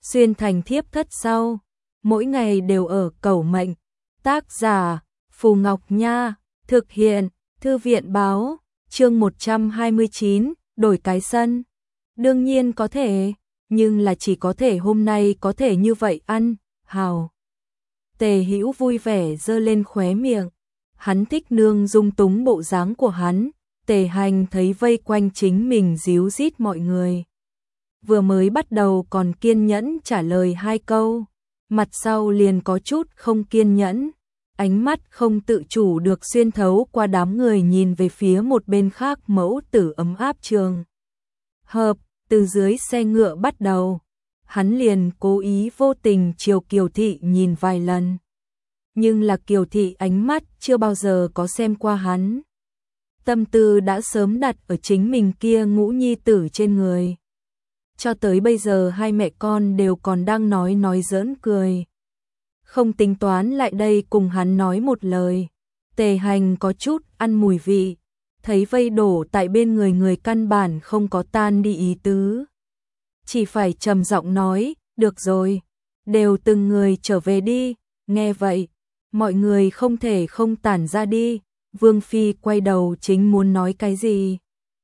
xuyên thành thiếp thất sau, mỗi ngày đều ở cầu mệnh. Tác giả Phù Ngọc Nha, thực hiện Thư viện báo, chương 129, đổi cái sân. Đương nhiên có thể, nhưng là chỉ có thể hôm nay có thể như vậy ăn, hào. Tề Hữu vui vẻ giơ lên khóe miệng, hắn thích nương dung túng bộ dáng của hắn. Tề Hành thấy vây quanh chính mình díu dít mọi người. Vừa mới bắt đầu còn kiên nhẫn trả lời 2 câu, mặt sau liền có chút không kiên nhẫn, ánh mắt không tự chủ được xuyên thấu qua đám người nhìn về phía một bên khác mẫu tử ấm áp trường. Hợp, từ dưới xe ngựa bắt đầu, hắn liền cố ý vô tình chiều Kiều Thị nhìn vài lần. Nhưng là Kiều Thị ánh mắt chưa bao giờ có xem qua hắn. Tâm tư đã sớm đặt ở chính mình kia ngũ nhi tử trên người. Cho tới bây giờ hai mẹ con đều còn đang nói giỡn cười. Không tính toán lại đây cùng hắn nói một lời. Tề Hành có chút ăn mùi vị, thấy vây đổ tại bên người căn bản không có tan đi ý tứ. Chỉ phải trầm giọng nói, được rồi, đều từng người trở về đi. Nghe vậy, mọi người không thể không tản ra đi. Vương Phi quay đầu chính muốn nói cái gì.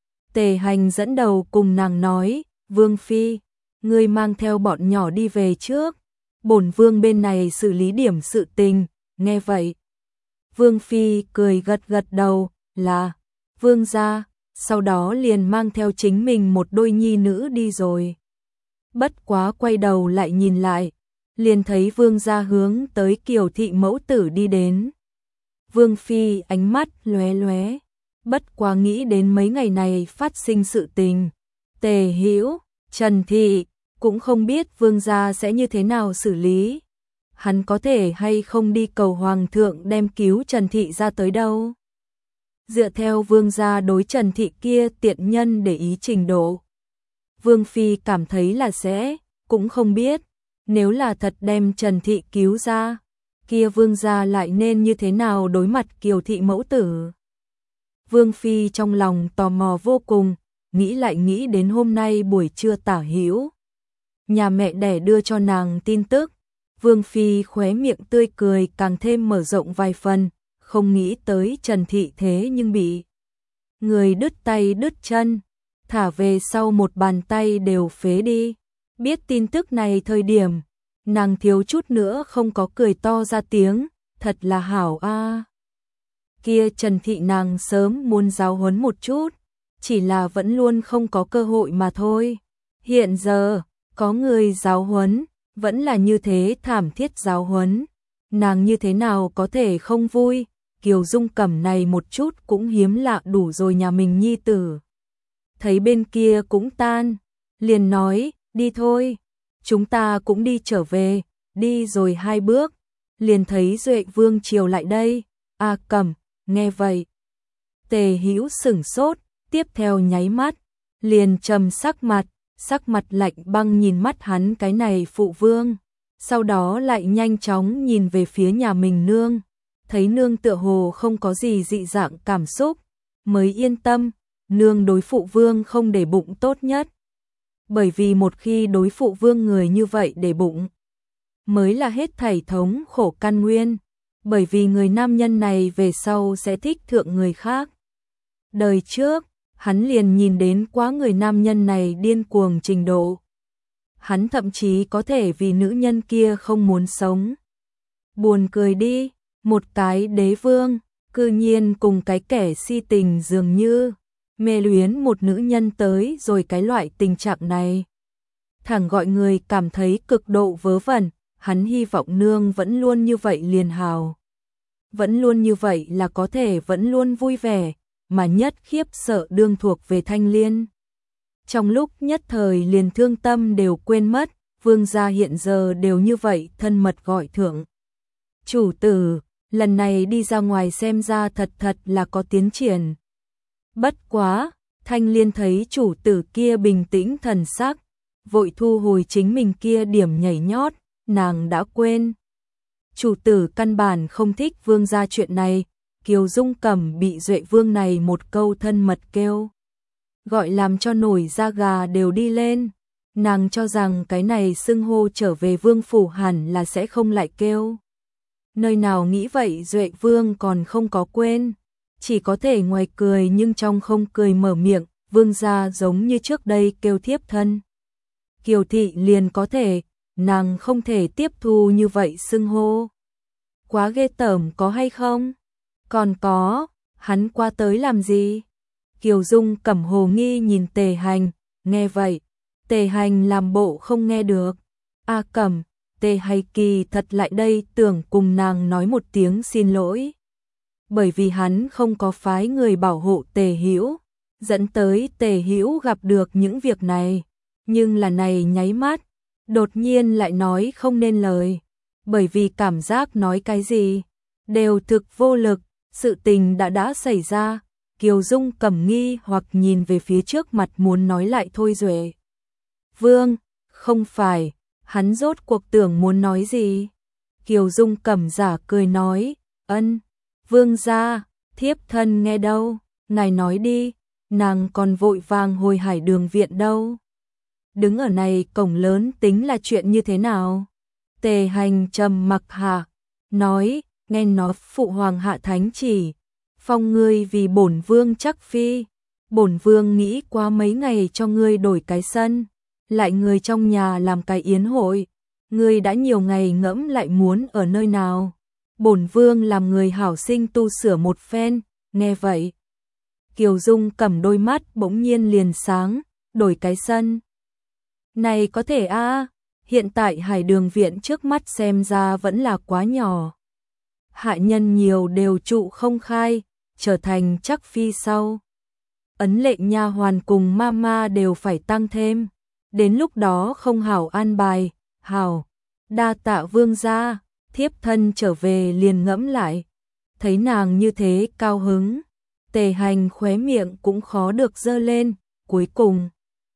Tề Hành dẫn đầu cùng nàng nói, Vương Phi, ngươi mang theo bọn nhỏ đi về trước. Bổn vương bên này xử lý điểm sự tình. Nghe vậy, Vương Phi cười gật đầu, là vương gia, sau đó liền mang theo chính mình một đôi nhi nữ đi rồi. Bất quá quay đầu lại nhìn lại, liền thấy vương gia hướng tới Kiều Thị mẫu tử đi đến. Vương Phi ánh mắt lóe lóe, bất quá nghĩ đến mấy ngày này phát sinh sự tình. Tề Hữu, Trần Thị cũng không biết vương gia sẽ như thế nào xử lý. Hắn có thể hay không đi cầu hoàng thượng đem cứu Trần Thị ra tới đâu. Dựa theo vương gia đối Trần Thị kia tiện nhân để ý trình độ, Vương Phi cảm thấy là sẽ, cũng không biết, nếu là thật đem Trần Thị cứu ra, kia vương gia lại nên như thế nào đối mặt Kiều Thị mẫu tử. Vương Phi trong lòng tò mò vô cùng, nghĩ lại nghĩ đến hôm nay buổi trưa Tả Hữu nhà mẹ đẻ đưa cho nàng tin tức. Vương Phi khóe miệng tươi cười càng thêm mở rộng vài phần, không nghĩ tới Trần Thị thế nhưng bị người đứt tay đứt chân, thả về sau một bàn tay đều phế đi. Biết tin tức này thời điểm, nàng thiếu chút nữa không có cười to ra tiếng, thật là hảo a. Kia Trần Thị nàng sớm muốn giáo huấn một chút, chỉ là vẫn luôn không có cơ hội mà thôi. Hiện giờ, có người giáo huấn, vẫn là như thế thảm thiết giáo huấn, nàng như thế nào có thể không vui. Kiều Dung Cẩm này một chút cũng hiếm lạ đủ rồi nhà mình nhi tử. Thấy bên kia cũng tan, liền nói, đi thôi, chúng ta cũng đi trở về. Đi rồi 2 bước, liền thấy Duệ Vương Triều lại đây. A Cẩm, nghe vậy, Tề Hữu sửng sốt, tiếp theo nháy mắt, liền trầm sắc mặt lạnh băng nhìn mắt hắn cái này phụ vương, sau đó lại nhanh chóng nhìn về phía nhà mình nương, thấy nương tựa hồ không có gì dị dạng cảm xúc, mới yên tâm. Nương đối phụ vương không để bụng tốt nhất, bởi vì một khi đối phụ vương người như vậy để bụng, mới là hết thảy thống khổ căn nguyên, bởi vì người nam nhân này về sau sẽ thích thượng người khác. Đời trước, hắn liền nhìn đến quá người nam nhân này điên cuồng trình độ. Hắn thậm chí có thể vì nữ nhân kia không muốn sống. Buồn cười đi, một cái đế vương, cư nhiên cùng cái kẻ si tình dường như, mê luyến một nữ nhân tới rồi cái loại tình trạng này. Thẳng gọi người cảm thấy cực độ vớ vẩn, hắn hy vọng nương vẫn luôn như vậy liền hào. Vẫn luôn như vậy là có thể vẫn luôn vui vẻ, mà nhất khiếp sợ đương thuộc về Thanh Liên. Trong lúc nhất thời liền thương tâm đều quên mất, vương gia hiện giờ đều như vậy thân mật gọi thượng. Chủ tử, lần này đi ra ngoài xem ra thật là có tiến triển. Bất quá, Thanh Liên thấy chủ tử kia bình tĩnh thần sắc, vội thu hồi chính mình kia điểm nhảy nhót, nàng đã quên. Chủ tử căn bản không thích vương gia chuyện này. Kiều Dung Cẩm bị Duệ Vương này một câu thân mật kêu gọi làm cho nổi da gà đều đi lên. Nàng cho rằng cái này xưng hô trở về vương phủ hẳn là sẽ không lại kêu. Nơi nào nghĩ vậy Duệ vương còn không có quên, chỉ có thể ngoài cười nhưng trong không cười mở miệng, vương gia giống như trước đây kêu thiếp thân. Kiều thị liền có thể, nàng không thể tiếp thu như vậy xưng hô. Quá ghê tởm có hay không? Còn có, hắn qua tới làm gì? Kiều Dung Cẩm hồ nghi nhìn Tề Hành, nghe vậy, Tề Hành làm bộ không nghe được. A Cẩm, Tề Hay kỳ thật lại đây tưởng cùng nàng nói một tiếng xin lỗi. Bởi vì hắn không có phái người bảo hộ Tề Hữu, dẫn tới Tề Hữu gặp được những việc này, nhưng là này nháy mắt, đột nhiên lại nói không nên lời, bởi vì cảm giác nói cái gì đều thực vô lực, sự tình đã xảy ra. Kiều Dung Cẩm nghi hoặc nhìn về phía trước mặt muốn nói lại thôi Duệ Vương, không phải, hắn rốt cuộc tưởng muốn nói gì? Kiều Dung Cẩm giả cười nói, ân, vương gia, thiếp thân nghe đâu, ngài nói đi, nàng còn vội vàng hồi Hải Đường viện đâu. Đứng ở này cổng lớn tính là chuyện như thế nào? Tề Hành trầm mặc hạ, nói, nghe nói phụ hoàng hạ thánh chỉ, phong ngươi vì bổn vương chắc phi, bổn vương nghĩ qua mấy ngày cho ngươi đổi cái sân, lại người trong nhà làm cái yến hội, ngươi đã nhiều ngày ngẫm lại muốn ở nơi nào, bổn vương làm người hảo sinh tu sửa một phen, nghe vậy. Kiều Dung Cẩm đôi mắt bỗng nhiên liền sáng, đổi cái sân. Này có thể a, hiện tại Hải Đường viện trước mắt xem ra vẫn là quá nhỏ. Hạ nhân nhiều đều trụ không khai, trở thành chắc phi sau. Ấn lệnh nha hoàn cùng mama đều phải tăng thêm, đến lúc đó không hảo an bài, hảo, đa tạ vương gia, thiếp thân trở về liền ngẫm lại. Thấy nàng như thế cao hứng, Tề Hành khóe miệng cũng khó được dơ lên, cuối cùng.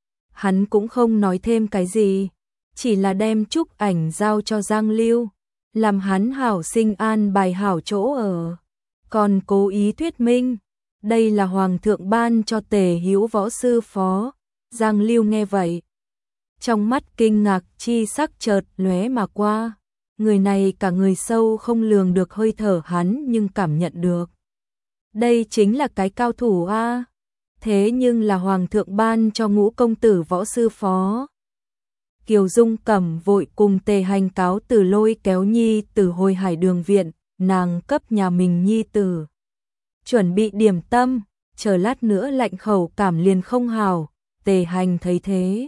Hắn cũng không nói thêm cái gì, chỉ là đem chúc ảnh giao cho Giang Lưu, làm hắn hảo sinh an bài hảo chỗ ở. Còn cố ý thuyết minh, đây là hoàng thượng ban cho Tề Hữu võ sư phó. Giang Lưu nghe vậy, trong mắt kinh ngạc chi sắc chợt lóe mà qua, người này cả người sâu không lường được hơi thở hắn nhưng cảm nhận được. Đây chính là cái cao thủ a, thế nhưng là hoàng thượng ban cho Ngũ công tử võ sư phó. Kiều Dung Cẩm vội cùng Tề Hành cáo từ lôi kéo nhi tử hồi Hải Đường viện, nàng cấp nhà mình nhi tử chuẩn bị điểm tâm, chờ lát nữa lạnh khẩu cảm liền không hào. Tề Hành thấy thế,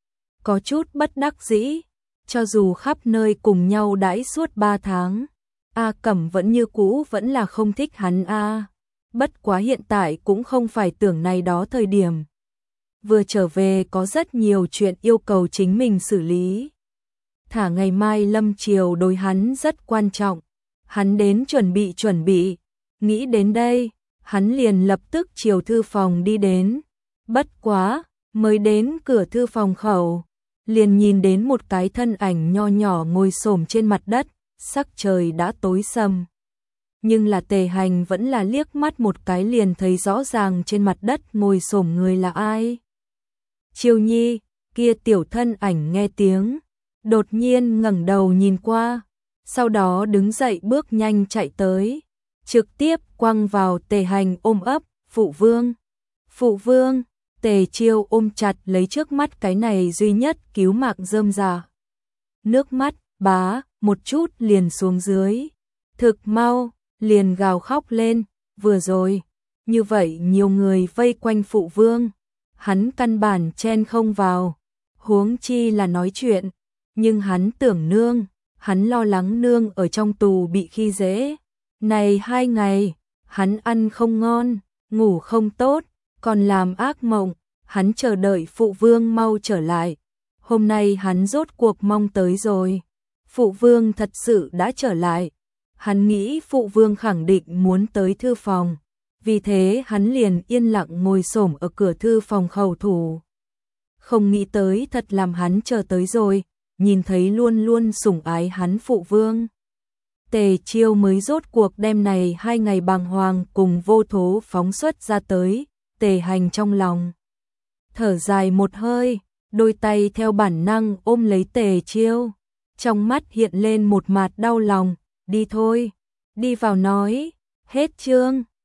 có chút bất đắc dĩ, cho dù khắp nơi cùng nhau đãi suốt 3 tháng, A Cẩm vẫn như cũ vẫn là không thích hắn a. Bất quá hiện tại cũng không phải tưởng này đó thời điểm. Vừa trở về có rất nhiều chuyện yêu cầu chính mình xử lý. Thả ngày mai lâm chiều đối hắn rất quan trọng, hắn đến chuẩn bị, nghĩ đến đây, hắn liền lập tức chiều thư phòng đi đến. Bất quá, mới đến cửa thư phòng khẩu, liền nhìn đến một cái thân ảnh nho nhỏ ngồi xổm trên mặt đất, sắc trời đã tối sầm. Nhưng là Tề Hành vẫn là liếc mắt một cái liền thấy rõ ràng trên mặt đất ngồi xổm người là ai. Chiêu Nhi, kia tiểu thân ảnh nghe tiếng, đột nhiên ngẩng đầu nhìn qua, sau đó đứng dậy bước nhanh chạy tới, trực tiếp quăng vào Tề Hành ôm ấp, phụ vương. Phụ vương, Tề Chiêu ôm chặt lấy trước mắt cái này duy nhất cứu mạng rơm rà. Nước mắt, bá, một chút liền xuống dưới. Thực mau, liền gào khóc lên, vừa rồi, như vậy nhiều người vây quanh phụ vương, hắn căn bản chen không vào, huống chi là nói chuyện, nhưng hắn tưởng nương, hắn lo lắng nương ở trong tù bị khi dễ. Này 2 ngày, hắn ăn không ngon, ngủ không tốt, còn làm ác mộng, hắn chờ đợi phụ vương mau trở lại. Hôm nay hắn rốt cuộc mong tới rồi, phụ vương thật sự đã trở lại. Hắn nghĩ phụ vương khẳng định muốn tới thư phòng, vì thế hắn liền yên lặng ngồi xổm ở cửa thư phòng khẩu thủ. Không nghĩ tới thật làm hắn chờ tới rồi, nhìn thấy luôn luôn sủng ái hắn phụ vương. Tề Chiêu mới rốt cuộc đêm này 2 ngày bàng hoàng cùng vô thố phóng xuất ra tới, Tề Hành trong lòng thở dài một hơi, đôi tay theo bản năng ôm lấy Tề Chiêu, trong mắt hiện lên một mạt đau lòng, đi thôi, đi vào nói, hết chương.